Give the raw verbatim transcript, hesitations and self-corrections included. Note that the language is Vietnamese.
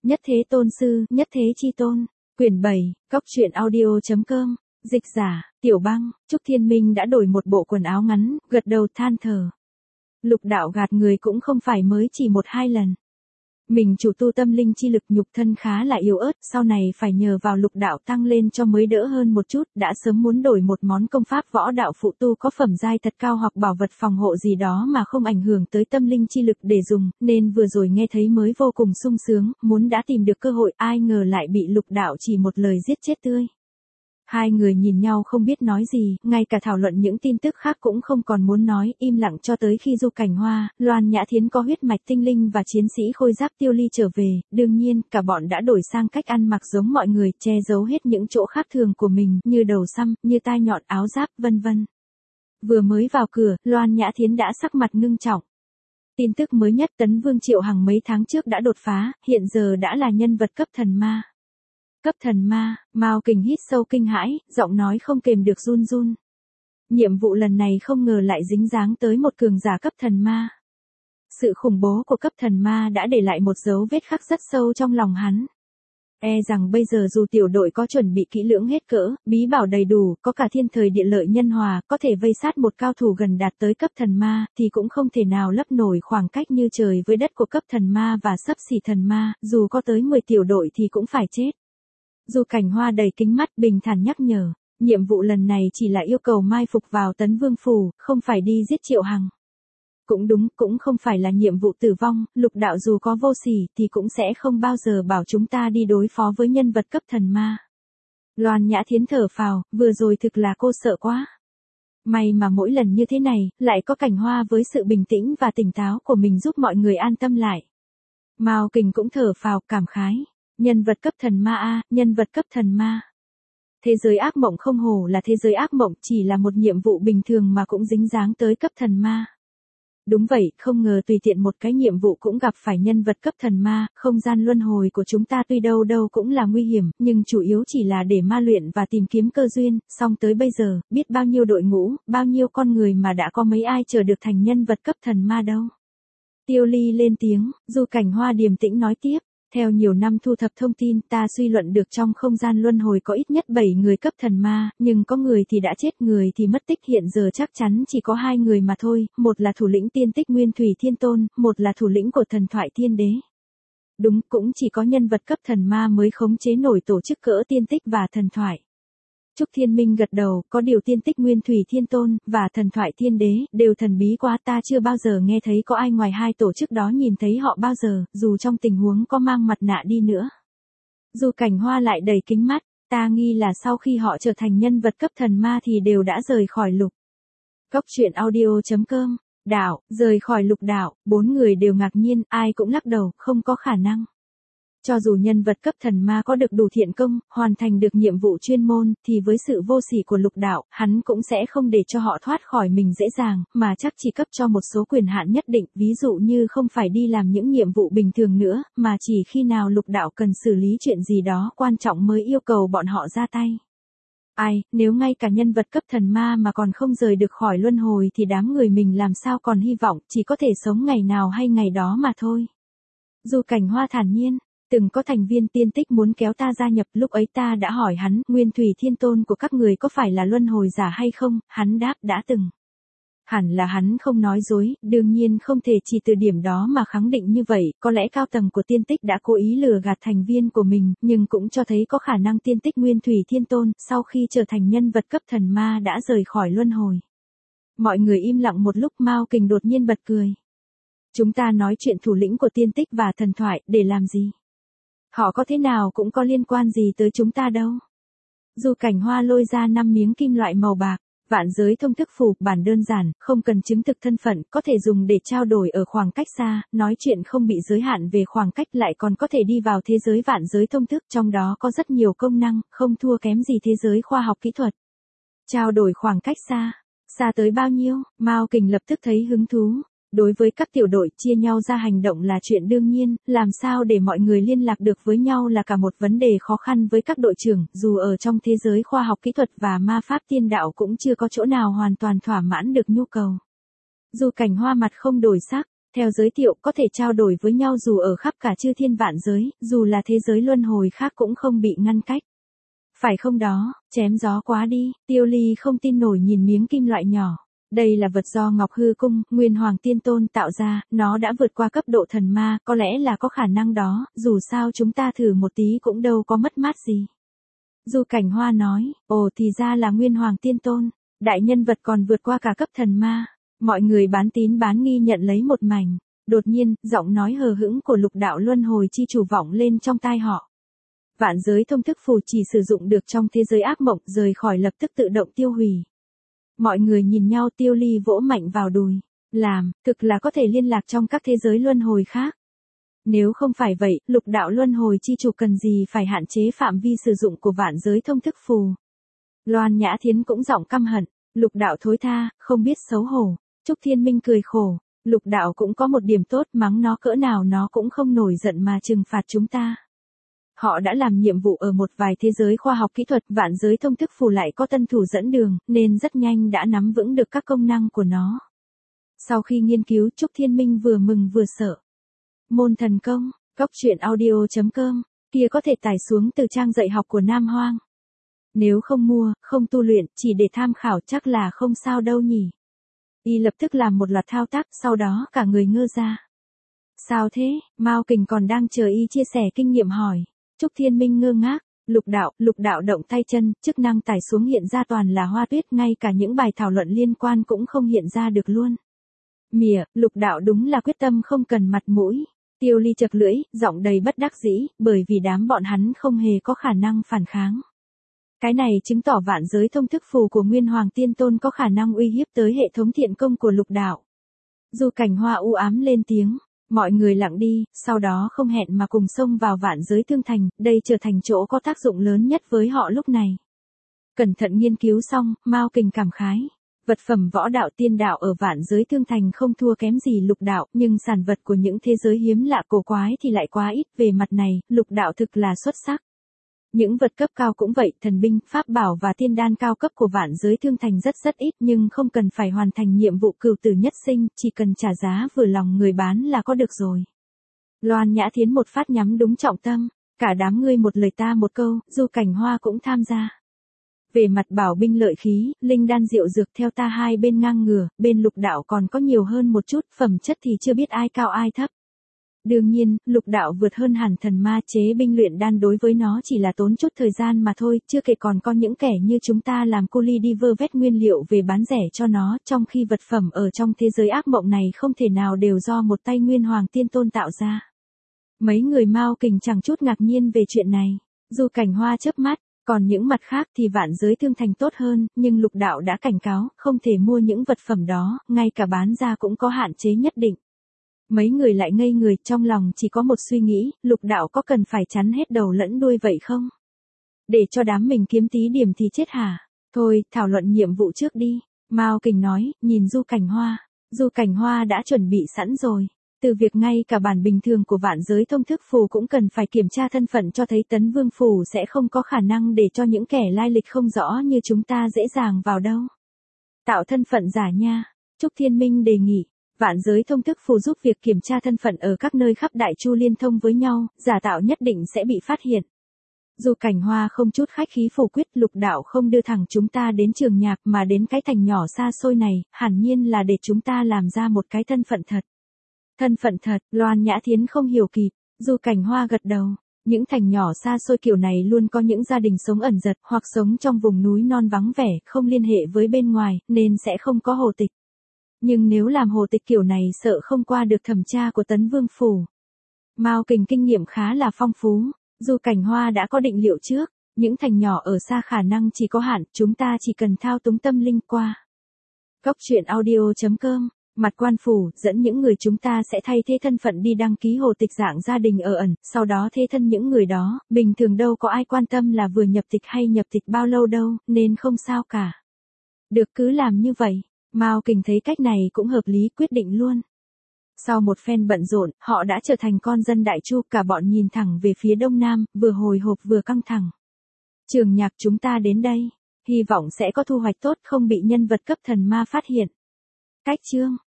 Nhất Thế Tôn Sư, Nhất Thế Chi Tôn. Quyển bảy, Cóc truyện audio chấm com. Dịch giả, Tiểu Băng. Trúc Thiên Minh đã đổi một bộ quần áo ngắn, gật đầu than thở. Lục đạo gạt người cũng không phải mới chỉ một hai lần. Mình chủ tu tâm linh chi lực, nhục thân khá là yếu ớt, sau này phải nhờ vào lục đạo tăng lên cho mới đỡ hơn một chút, đã sớm muốn đổi một món công pháp võ đạo phụ tu có phẩm giai thật cao hoặc bảo vật phòng hộ gì đó mà không ảnh hưởng tới tâm linh chi lực để dùng, nên vừa rồi nghe thấy mới vô cùng sung sướng, muốn đã tìm được cơ hội, ai ngờ lại bị lục đạo chỉ một lời giết chết tươi. Hai người nhìn nhau không biết nói gì, ngay cả thảo luận những tin tức khác cũng không còn muốn nói, im lặng cho tới khi Du Cảnh Hoa, Loan Nhã Thiến có huyết mạch tinh linh và chiến sĩ khôi giáp Tiêu Ly trở về, đương nhiên, cả bọn đã đổi sang cách ăn mặc giống mọi người, che giấu hết những chỗ khác thường của mình, như đầu xăm, như tai nhọn, áo giáp, vân vân. Vừa mới vào cửa, Loan Nhã Thiến đã sắc mặt ngưng trọng. Tin tức mới nhất, Tấn Vương Triệu Hằng mấy tháng trước đã đột phá, hiện giờ đã là nhân vật cấp thần ma. Cấp thần ma, Mao Kình hít sâu kinh hãi, giọng nói không kềm được run run. Nhiệm vụ lần này không ngờ lại dính dáng tới một cường giả cấp thần ma. Sự khủng bố của cấp thần ma đã để lại một dấu vết khắc rất sâu trong lòng hắn. E rằng bây giờ dù tiểu đội có chuẩn bị kỹ lưỡng hết cỡ, bí bảo đầy đủ, có cả thiên thời địa lợi nhân hòa, có thể vây sát một cao thủ gần đạt tới cấp thần ma, thì cũng không thể nào lấp nổi khoảng cách như trời với đất của cấp thần ma và xấp xỉ thần ma, dù có tới mười tiểu đội thì cũng phải chết. Du Cảnh Hoa đầy kính mắt bình thản nhắc nhở, nhiệm vụ lần này chỉ là yêu cầu mai phục vào Tấn Vương Phủ, không phải đi giết Triệu Hằng. Cũng đúng, cũng không phải là nhiệm vụ tử vong, lục đạo dù có vô sỉ thì cũng sẽ không bao giờ bảo chúng ta đi đối phó với nhân vật cấp thần ma. Loan Nhã Thiến thở phào, vừa rồi thực là cô sợ quá. May mà mỗi lần như thế này, lại có Cảnh Hoa với sự bình tĩnh và tỉnh táo của mình giúp mọi người an tâm lại. Mao Kình cũng thở phào, cảm khái. Nhân vật cấp thần ma a, nhân vật cấp thần ma. Thế giới ác mộng không hổ là thế giới ác mộng, chỉ là một nhiệm vụ bình thường mà cũng dính dáng tới cấp thần ma. Đúng vậy, không ngờ tùy tiện một cái nhiệm vụ cũng gặp phải nhân vật cấp thần ma, không gian luân hồi của chúng ta tuy đâu đâu cũng là nguy hiểm, nhưng chủ yếu chỉ là để ma luyện và tìm kiếm cơ duyên, song tới bây giờ, biết bao nhiêu đội ngũ, bao nhiêu con người mà đã có mấy ai chờ được thành nhân vật cấp thần ma đâu. Tiêu Ly lên tiếng, Du Cảnh Hoa điềm tĩnh nói tiếp. Theo nhiều năm thu thập thông tin, ta suy luận được trong không gian luân hồi có ít nhất bảy người cấp thần ma, nhưng có người thì đã chết, người thì mất tích, hiện giờ chắc chắn chỉ có hai người mà thôi, một là thủ lĩnh tiên tích Nguyên Thủy Thiên Tôn, một là thủ lĩnh của thần thoại Thiên Đế. Đúng, cũng chỉ có nhân vật cấp thần ma mới khống chế nổi tổ chức cỡ tiên tích và thần thoại. Trúc Thiên Minh gật đầu, có điều tiên tích Nguyên Thủy Thiên Tôn, và thần thoại Thiên Đế, đều thần bí quá, ta chưa bao giờ nghe thấy có ai ngoài hai tổ chức đó nhìn thấy họ bao giờ, dù trong tình huống có mang mặt nạ đi nữa. Du Cảnh Hoa lại đầy kính mắt, ta nghi là sau khi họ trở thành nhân vật cấp thần ma thì đều đã rời khỏi lục. Cóc truyện audio chấm com, đạo, rời khỏi lục đạo, bốn người đều ngạc nhiên, ai cũng lắc đầu, không có khả năng. Cho dù nhân vật cấp thần ma có được đủ thiện công, hoàn thành được nhiệm vụ chuyên môn, thì với sự vô sỉ của lục đạo, hắn cũng sẽ không để cho họ thoát khỏi mình dễ dàng, mà chắc chỉ cấp cho một số quyền hạn nhất định, ví dụ như không phải đi làm những nhiệm vụ bình thường nữa, mà chỉ khi nào lục đạo cần xử lý chuyện gì đó quan trọng mới yêu cầu bọn họ ra tay. Ai, nếu ngay cả nhân vật cấp thần ma mà còn không rời được khỏi luân hồi thì đám người mình làm sao còn hy vọng, chỉ có thể sống ngày nào hay ngày đó mà thôi. Du Cảnh Hoa thản nhiên. Từng có thành viên tiên tích muốn kéo ta gia nhập, lúc ấy ta đã hỏi hắn, Nguyên Thủy Thiên Tôn của các người có phải là luân hồi giả hay không, hắn đáp đã từng. Hẳn là hắn không nói dối, đương nhiên không thể chỉ từ điểm đó mà khẳng định như vậy, có lẽ cao tầng của tiên tích đã cố ý lừa gạt thành viên của mình, nhưng cũng cho thấy có khả năng tiên tích Nguyên Thủy Thiên Tôn, sau khi trở thành nhân vật cấp thần ma đã rời khỏi luân hồi. Mọi người im lặng một lúc, Mao Kình đột nhiên bật cười. Chúng ta nói chuyện thủ lĩnh của tiên tích và thần thoại, để làm gì? Họ có thế nào cũng có liên quan gì tới chúng ta đâu. Du Cảnh Hoa lôi ra năm miếng kim loại màu bạc, vạn giới thông thức phù, bản đơn giản, không cần chứng thực thân phận, có thể dùng để trao đổi ở khoảng cách xa, nói chuyện không bị giới hạn về khoảng cách, lại còn có thể đi vào thế giới vạn giới thông thức, trong đó có rất nhiều công năng, không thua kém gì thế giới khoa học kỹ thuật. Trao đổi khoảng cách xa, xa tới bao nhiêu? Mao Kình lập tức thấy hứng thú. Đối với các tiểu đội, chia nhau ra hành động là chuyện đương nhiên, làm sao để mọi người liên lạc được với nhau là cả một vấn đề khó khăn với các đội trưởng, dù ở trong thế giới khoa học kỹ thuật và ma pháp tiên đạo cũng chưa có chỗ nào hoàn toàn thỏa mãn được nhu cầu. Du Cảnh Hoa mặt không đổi sắc, Theo giới thiệu có thể trao đổi với nhau dù ở khắp cả chư thiên vạn giới, dù là thế giới luân hồi khác cũng không bị ngăn cách. Phải không đó, chém gió quá đi, Tiêu Ly không tin nổi nhìn miếng kim loại nhỏ. Đây là vật do Ngọc Hư Cung, Nguyên Hoàng Tiên Tôn tạo ra, nó đã vượt qua cấp độ thần ma, có lẽ là có khả năng đó, dù sao chúng ta thử một tí cũng đâu có mất mát gì. Du Cảnh Hoa nói, ồ thì ra là Nguyên Hoàng Tiên Tôn, đại nhân vật còn vượt qua cả cấp thần ma. Mọi người bán tín bán nghi nhận lấy một mảnh. Đột nhiên, giọng nói hờ hững của Lục Đạo Luân Hồi Chi Chủ vọng lên trong tai họ. Vạn giới thông thức phù chỉ sử dụng được trong thế giới ác mộng, rời khỏi lập tức tự động tiêu hủy. Mọi người nhìn nhau, Tiêu Ly vỗ mạnh vào đùi. Làm, thực là có thể liên lạc trong các thế giới luân hồi khác. Nếu không phải vậy, Lục Đạo Luân Hồi Chi Chủ cần gì phải hạn chế phạm vi sử dụng của vạn giới thông thức phù. Loan Nhã Thiến cũng giọng căm hận. Lục Đạo thối tha, không biết xấu hổ. Trúc Thiên Minh cười khổ. Lục Đạo cũng có một điểm tốt, mắng nó cỡ nào nó cũng không nổi giận mà trừng phạt chúng ta. Họ đã làm nhiệm vụ ở một vài thế giới khoa học kỹ thuật, vạn giới thông thức phù lại có tân thủ dẫn đường, nên rất nhanh đã nắm vững được các công năng của nó. Sau khi nghiên cứu, Trúc Thiên Minh vừa mừng vừa sợ. Môn thần công, cốc truyện audio chấm com, kia có thể tải xuống từ trang dạy học của Nam Hoang. Nếu không mua, không tu luyện, chỉ để tham khảo chắc là không sao đâu nhỉ. Y lập tức làm một loạt thao tác, sau đó cả người ngơ ra. Sao thế, Mao Kình còn đang chờ Y chia sẻ kinh nghiệm hỏi. Trúc Thiên Minh ngơ ngác, Lục Đạo, Lục Đạo động tay chân, chức năng tải xuống hiện ra toàn là hoa tuyết, ngay cả những bài thảo luận liên quan cũng không hiện ra được luôn. Mỉa, Lục Đạo đúng là quyết tâm không cần mặt mũi. Tiêu Ly chật lưỡi, giọng đầy bất đắc dĩ, bởi vì đám bọn hắn không hề có khả năng phản kháng. Cái này chứng tỏ vạn giới thông thức phù của Nguyên Hoàng Tiên Tôn có khả năng uy hiếp tới hệ thống thiện công của Lục Đạo. Du Cảnh Hoa u ám lên tiếng, mọi người lặng đi, sau đó không hẹn mà cùng xông vào vạn giới thương thành, đây trở thành chỗ có tác dụng lớn nhất với họ lúc này. Cẩn thận nghiên cứu xong, Mao Kình cảm khái. Vật phẩm võ đạo tiên đạo ở vạn giới thương thành không thua kém gì Lục Đạo, nhưng sản vật của những thế giới hiếm lạ cổ quái thì lại quá ít, về mặt này, Lục Đạo thực là xuất sắc. Những vật cấp cao cũng vậy, thần binh, pháp bảo và tiên đan cao cấp của vạn giới thương thành rất rất ít, nhưng không cần phải hoàn thành nhiệm vụ cửu tử nhất sinh, chỉ cần trả giá vừa lòng người bán là có được rồi. Loan Nhã Thiến một phát nhắm đúng trọng tâm, cả đám ngươi một lời ta một câu, Du Cảnh Hoa cũng tham gia. Về mặt bảo binh lợi khí, linh đan diệu dược theo ta hai bên ngang ngửa, bên Lục Đạo còn có nhiều hơn một chút, phẩm chất thì chưa biết ai cao ai thấp. Đương nhiên, Lục Đạo vượt hơn hẳn thần ma, chế binh luyện đan đối với nó chỉ là tốn chút thời gian mà thôi, chưa kể còn có những kẻ như chúng ta làm cu li đi vơ vét nguyên liệu về bán rẻ cho nó, trong khi vật phẩm ở trong thế giới ác mộng này không thể nào đều do một tay Nguyên Hoàng Tiên Tôn tạo ra. Mấy người Mao Kình chẳng chút ngạc nhiên về chuyện này. Du Cảnh Hoa chớp mắt, còn những mặt khác thì vạn giới thương thành tốt hơn, nhưng Lục Đạo đã cảnh cáo, không thể mua những vật phẩm đó, ngay cả bán ra cũng có hạn chế nhất định. Mấy người lại ngây người, trong lòng chỉ có một suy nghĩ, Lục Đạo có cần phải chắn hết đầu lẫn đuôi vậy không? Để cho đám mình kiếm tí điểm thì chết hả? Thôi, thảo luận nhiệm vụ trước đi. Mao Kình nói, nhìn Du Cảnh Hoa. Du Cảnh Hoa đã chuẩn bị sẵn rồi. Từ việc ngay cả bản bình thường của vạn giới thông thức phù cũng cần phải kiểm tra thân phận, cho thấy Tấn Vương Phủ sẽ không có khả năng để cho những kẻ lai lịch không rõ như chúng ta dễ dàng vào đâu. Tạo thân phận giả nha. Trúc Thiên Minh đề nghị. Vạn giới thông thức phù giúp việc kiểm tra thân phận ở các nơi khắp đại chu liên thông với nhau, giả tạo nhất định sẽ bị phát hiện. Du Cảnh Hoa không chút khách khí phủ quyết, Lục Đạo không đưa thẳng chúng ta đến trường nhạc mà đến cái thành nhỏ xa xôi này, hẳn nhiên là để chúng ta làm ra một cái thân phận thật. Thân phận thật, Loan Nhã Thiến không hiểu kịp, Du Cảnh Hoa gật đầu. Những thành nhỏ xa xôi kiểu này luôn có những gia đình sống ẩn giật hoặc sống trong vùng núi non vắng vẻ, không liên hệ với bên ngoài, nên sẽ không có hồ tịch. Nhưng nếu làm hồ tịch kiểu này sợ không qua được thẩm tra của Tấn Vương Phủ. Mao Kình kinh nghiệm khá là phong phú, Du Cảnh Hoa đã có định liệu trước, những thành nhỏ ở xa khả năng chỉ có hạn, chúng ta chỉ cần thao túng tâm linh qua. Cốc truyện audio chấm com, mặt quan phủ, dẫn những người chúng ta sẽ thay thế thân phận đi đăng ký hồ tịch dạng gia đình ở ẩn, sau đó thế thân những người đó, bình thường đâu có ai quan tâm là vừa nhập tịch hay nhập tịch bao lâu đâu, nên không sao cả. Được, cứ làm như vậy. Mao Kình thấy cách này cũng hợp lý, quyết định luôn. Sau một phen bận rộn, họ đã trở thành con dân đại chu, cả bọn nhìn thẳng về phía đông nam, vừa hồi hộp vừa căng thẳng. Trường nhạc chúng ta đến đây, hy vọng sẽ có thu hoạch tốt, không bị nhân vật cấp thần ma phát hiện. Cách chương